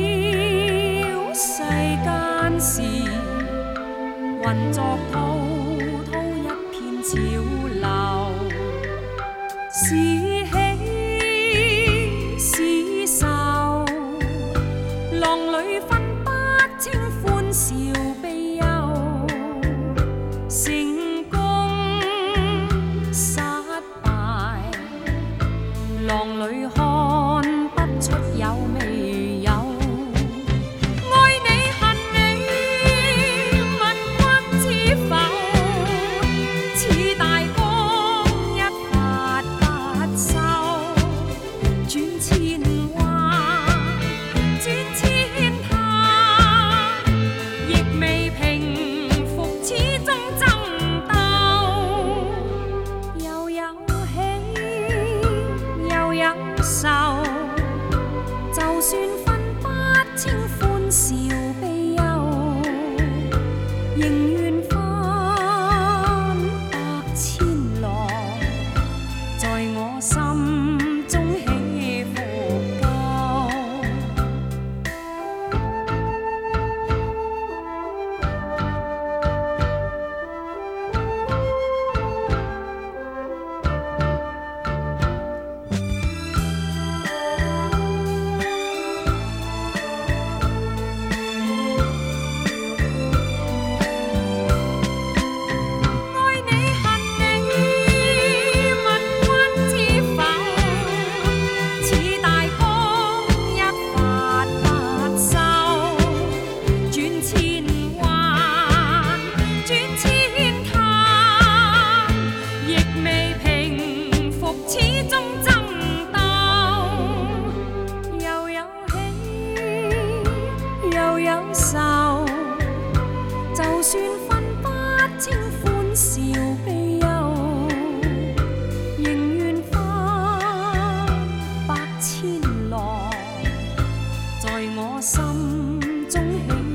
世間事，混作滔滔一片潮流，是喜是愁，浪裏分不清歡笑悲憂，成功失敗，浪裏看不出有未有。愛你恨你，問君知否？似大江一發不收，轉千彎，轉千灘，亦未平復，始終爭鬥。又有喜，又有愁，就算分不清歡笑悲憂，仍願翻百千浪，在我心中起伏夠。愛你恨你，問君知否？似大江一發不收，轉千彎，轉千灘，亦未平復，始終爭鬥。又有喜，又有愁，就算分不清歡笑悲憂，仍願翻百千浪，在我心中起